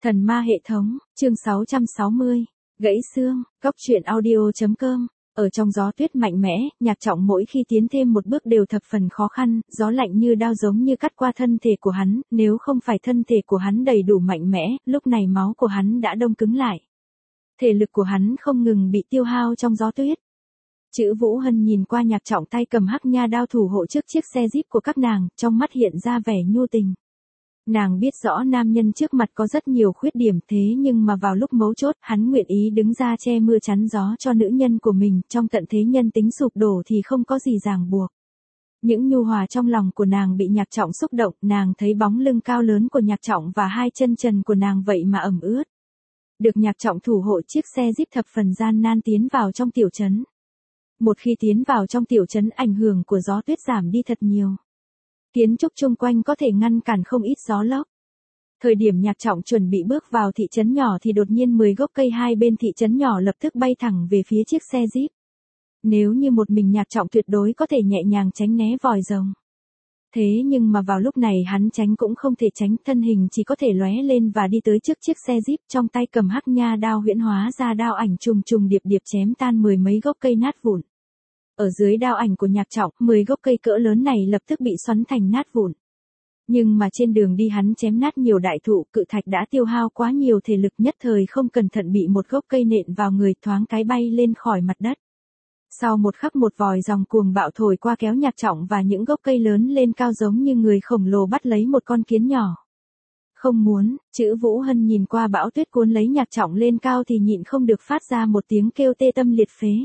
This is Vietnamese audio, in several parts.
Thần ma hệ thống, chương 660, gãy xương, góc truyện audio.com. Ở trong gió tuyết mạnh mẽ, Nhạc Trọng mỗi khi tiến thêm một bước đều thập phần khó khăn, gió lạnh như đao giống như cắt qua thân thể của hắn, nếu không phải thân thể của hắn đầy đủ mạnh mẽ, lúc này máu của hắn đã đông cứng lại. Thể lực của hắn không ngừng bị tiêu hao trong gió tuyết. Chữ Vũ Hân nhìn qua Nhạc Trọng tay cầm hắc nha đao thủ hộ trước chiếc xe jeep của các nàng, trong mắt hiện ra vẻ nhu tình. Nàng biết rõ nam nhân trước mặt có rất nhiều khuyết điểm thế nhưng mà vào lúc mấu chốt hắn nguyện ý đứng ra che mưa chắn gió cho nữ nhân của mình, trong tận thế nhân tính sụp đổ thì không có gì ràng buộc. Những nhu hòa trong lòng của nàng bị Nhạc Trọng xúc động, nàng thấy bóng lưng cao lớn của Nhạc Trọng và hai chân trần của nàng vậy mà ẩm ướt. Được Nhạc Trọng thủ hộ chiếc xe jeep thập phần gian nan tiến vào trong tiểu trấn. Một khi tiến vào trong tiểu trấn ảnh hưởng của gió tuyết giảm đi thật nhiều. Kiến trúc chung quanh có thể ngăn cản không ít gió lốc. Thời điểm Nhạc Trọng chuẩn bị bước vào thị trấn nhỏ thì đột nhiên 10 gốc cây hai bên thị trấn nhỏ lập tức bay thẳng về phía chiếc xe jeep. Nếu như một mình Nhạc Trọng tuyệt đối có thể nhẹ nhàng tránh né vòi rồng. Thế nhưng mà vào lúc này hắn tránh cũng không thể tránh, thân hình chỉ có thể lóe lên và đi tới trước chiếc xe jeep, trong tay cầm hắc nha đao huyễn hóa ra đao ảnh trùng trùng điệp điệp chém tan 10 mấy gốc cây nát vụn. Ở dưới đao ảnh của Nhạc Trọng, 10 gốc cây cỡ lớn này lập tức bị xoắn thành nát vụn. Nhưng mà trên đường đi hắn chém nát nhiều đại thụ, cự thạch đã tiêu hao quá nhiều thể lực, nhất thời không cẩn thận bị một gốc cây nện vào người, thoáng cái bay lên khỏi mặt đất. Sau một khắc một vòi dòng cuồng bạo thổi qua kéo Nhạc Trọng và những gốc cây lớn lên cao giống như người khổng lồ bắt lấy một con kiến nhỏ. Không muốn, chữ Vũ Hân nhìn qua bão tuyết cuốn lấy Nhạc Trọng lên cao thì nhịn không được phát ra một tiếng kêu tê tâm liệt phế.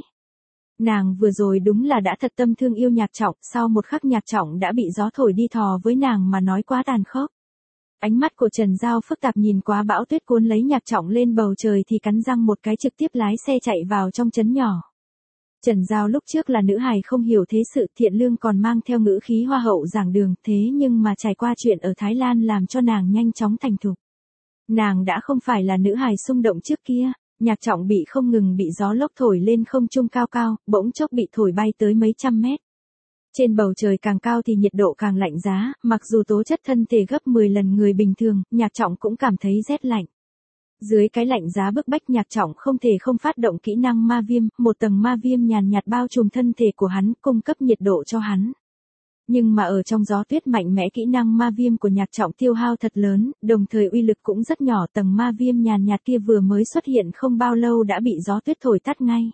Nàng vừa rồi đúng là đã thật tâm thương yêu Nhạc Trọng, sau một khắc Nhạc Trọng đã bị gió thổi đi, thò với nàng mà nói quá tàn khốc. Ánh mắt của Trần Giao phức tạp nhìn qua bão tuyết cuốn lấy Nhạc Trọng lên bầu trời thì cắn răng một cái trực tiếp lái xe chạy vào trong trấn nhỏ. Trần Giao lúc trước là nữ hài không hiểu thế sự, thiện lương còn mang theo ngữ khí hoa hậu giảng đường, thế nhưng mà trải qua chuyện ở Thái Lan làm cho nàng nhanh chóng thành thục. Nàng đã không phải là nữ hài xung động trước kia. Nhạc Trọng bị không ngừng bị gió lốc thổi lên không trung cao cao, bỗng chốc bị thổi bay tới mấy trăm mét. Trên bầu trời càng cao thì nhiệt độ càng lạnh giá, mặc dù tố chất thân thể gấp 10 lần người bình thường, Nhạc Trọng cũng cảm thấy rét lạnh. Dưới cái lạnh giá bức bách Nhạc Trọng không thể không phát động kỹ năng ma viêm, một tầng ma viêm nhàn nhạt bao trùm thân thể của hắn, cung cấp nhiệt độ cho hắn. Nhưng mà ở trong gió tuyết mạnh mẽ kỹ năng ma viêm của Nhạc Trọng tiêu hao thật lớn, đồng thời uy lực cũng rất nhỏ, tầng ma viêm nhàn nhạt kia vừa mới xuất hiện không bao lâu đã bị gió tuyết thổi tắt ngay.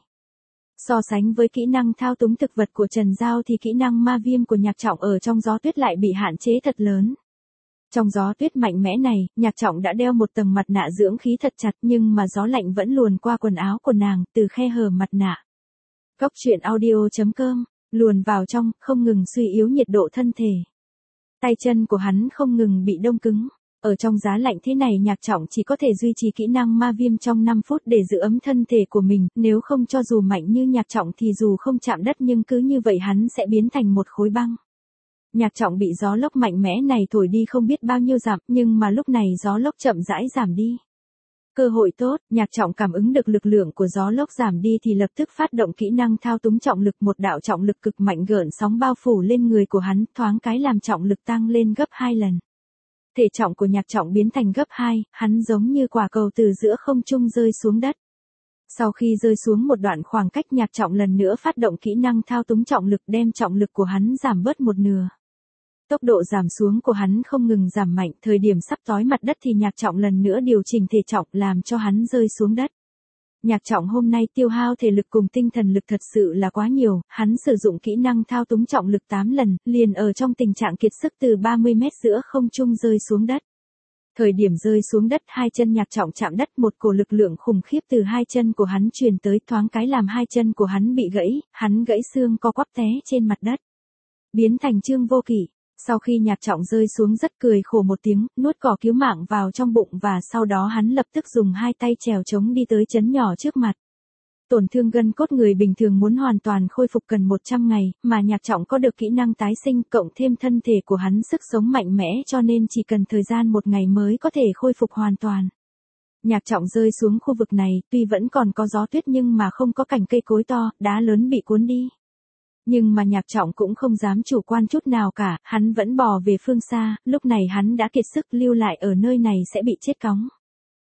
So sánh với kỹ năng thao túng thực vật của Trần Giao thì kỹ năng ma viêm của Nhạc Trọng ở trong gió tuyết lại bị hạn chế thật lớn. Trong gió tuyết mạnh mẽ này, Nhạc Trọng đã đeo một tầng mặt nạ dưỡng khí thật chặt nhưng mà gió lạnh vẫn luồn qua quần áo của nàng, từ khe hở mặt nạ. Góc truyện audio.com luồn vào trong, không ngừng suy yếu nhiệt độ thân thể. Tay chân của hắn không ngừng bị đông cứng. Ở trong giá lạnh thế này Nhạc Trọng chỉ có thể duy trì kỹ năng ma viêm trong 5 phút để giữ ấm thân thể của mình, nếu không cho dù mạnh như Nhạc Trọng thì dù không chạm đất nhưng cứ như vậy hắn sẽ biến thành một khối băng. Nhạc Trọng bị gió lốc mạnh mẽ này thổi đi không biết bao nhiêu dặm, nhưng mà lúc này gió lốc chậm rãi giảm đi. Cơ hội tốt, Nhạc Trọng cảm ứng được lực lượng của gió lốc giảm đi thì lập tức phát động kỹ năng thao túng trọng lực, một đạo trọng lực cực mạnh gợn sóng bao phủ lên người của hắn, thoáng cái làm trọng lực tăng lên gấp 2 lần. Thể trọng của Nhạc Trọng biến thành gấp 2, hắn giống như quả cầu từ giữa không trung rơi xuống đất. Sau khi rơi xuống một đoạn khoảng cách Nhạc Trọng lần nữa phát động kỹ năng thao túng trọng lực đem trọng lực của hắn giảm bớt một nửa. Tốc độ giảm xuống của hắn không ngừng giảm mạnh, thời điểm sắp tói mặt đất thì Nhạc Trọng lần nữa điều chỉnh thể trọng làm cho hắn rơi xuống đất. Nhạc Trọng hôm nay tiêu hao thể lực cùng tinh thần lực thật sự là quá nhiều, hắn sử dụng kỹ năng thao túng trọng lực 8 lần, liền ở trong tình trạng kiệt sức từ 30 mét giữa không trung rơi xuống đất. Thời điểm rơi xuống đất hai chân Nhạc Trọng chạm đất, một cổ lực lượng khủng khiếp từ hai chân của hắn truyền tới, thoáng cái làm hai chân của hắn bị gãy, hắn gãy xương co quắp té trên mặt đất. Biến thành Trương Vô Kỵ. Sau khi Nhạc Trọng rơi xuống rất cười khổ một tiếng, nuốt cỏ cứu mạng vào trong bụng và sau đó hắn lập tức dùng hai tay trèo trống đi tới trấn nhỏ trước mặt. Tổn thương gân cốt người bình thường muốn hoàn toàn khôi phục cần 100 ngày, mà Nhạc Trọng có được kỹ năng tái sinh cộng thêm thân thể của hắn sức sống mạnh mẽ cho nên chỉ cần thời gian 1 ngày mới có thể khôi phục hoàn toàn. Nhạc Trọng rơi xuống khu vực này, tuy vẫn còn có gió tuyết nhưng mà không có cành cây cối to, đá lớn bị cuốn đi. Nhưng mà Nhạc Trọng cũng không dám chủ quan chút nào cả, hắn vẫn bò về phương xa, lúc này hắn đã kiệt sức, lưu lại ở nơi này sẽ bị chết cóng.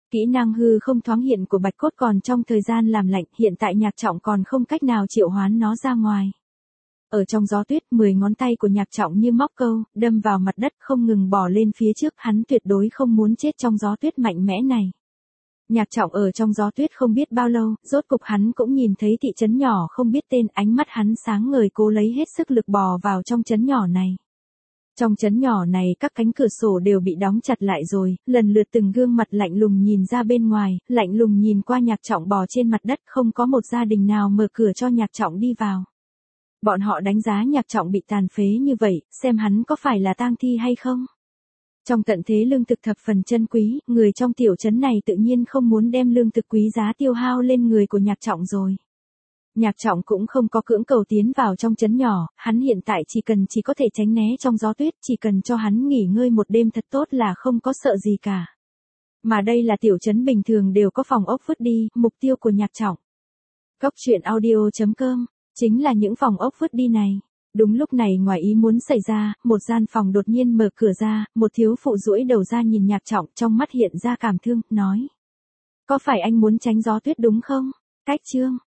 Kỹ năng hư không thoáng hiện của bạch cốt còn trong thời gian làm lạnh, hiện tại Nhạc Trọng còn không cách nào triệu hoán nó ra ngoài. Ở trong gió tuyết, 10 ngón tay của Nhạc Trọng như móc câu, đâm vào mặt đất không ngừng bò lên phía trước, hắn tuyệt đối không muốn chết trong gió tuyết mạnh mẽ này. Nhạc Trọng ở trong gió tuyết không biết bao lâu, rốt cục hắn cũng nhìn thấy thị trấn nhỏ không biết tên, ánh mắt hắn sáng ngời cố lấy hết sức lực bò vào trong trấn nhỏ này. Trong trấn nhỏ này các cánh cửa sổ đều bị đóng chặt lại rồi, lần lượt từng gương mặt lạnh lùng nhìn ra bên ngoài, lạnh lùng nhìn qua Nhạc Trọng bò trên mặt đất, không có một gia đình nào mở cửa cho Nhạc Trọng đi vào. Bọn họ đánh giá Nhạc Trọng bị tàn phế như vậy, xem hắn có phải là tang thi hay không. Trong tận thế lương thực thập phần chân quý, người trong tiểu trấn này tự nhiên không muốn đem lương thực quý giá tiêu hao lên người của Nhạc Trọng rồi. Nhạc Trọng cũng không có cưỡng cầu tiến vào trong trấn nhỏ, hắn hiện tại chỉ có thể tránh né trong gió tuyết, chỉ cần cho hắn nghỉ ngơi một đêm thật tốt là không có sợ gì cả. Mà đây là tiểu trấn bình thường đều có phòng ốc vứt đi, mục tiêu của Nhạc Trọng. Góc truyện audio.com, chính là những phòng ốc vứt đi này. Đúng lúc này ngoài ý muốn xảy ra, một gian phòng đột nhiên mở cửa ra, một thiếu phụ duỗi đầu ra nhìn Nhạc Trọng, trong mắt hiện ra cảm thương, nói. Có phải anh muốn tránh gió tuyết đúng không? Cách chương.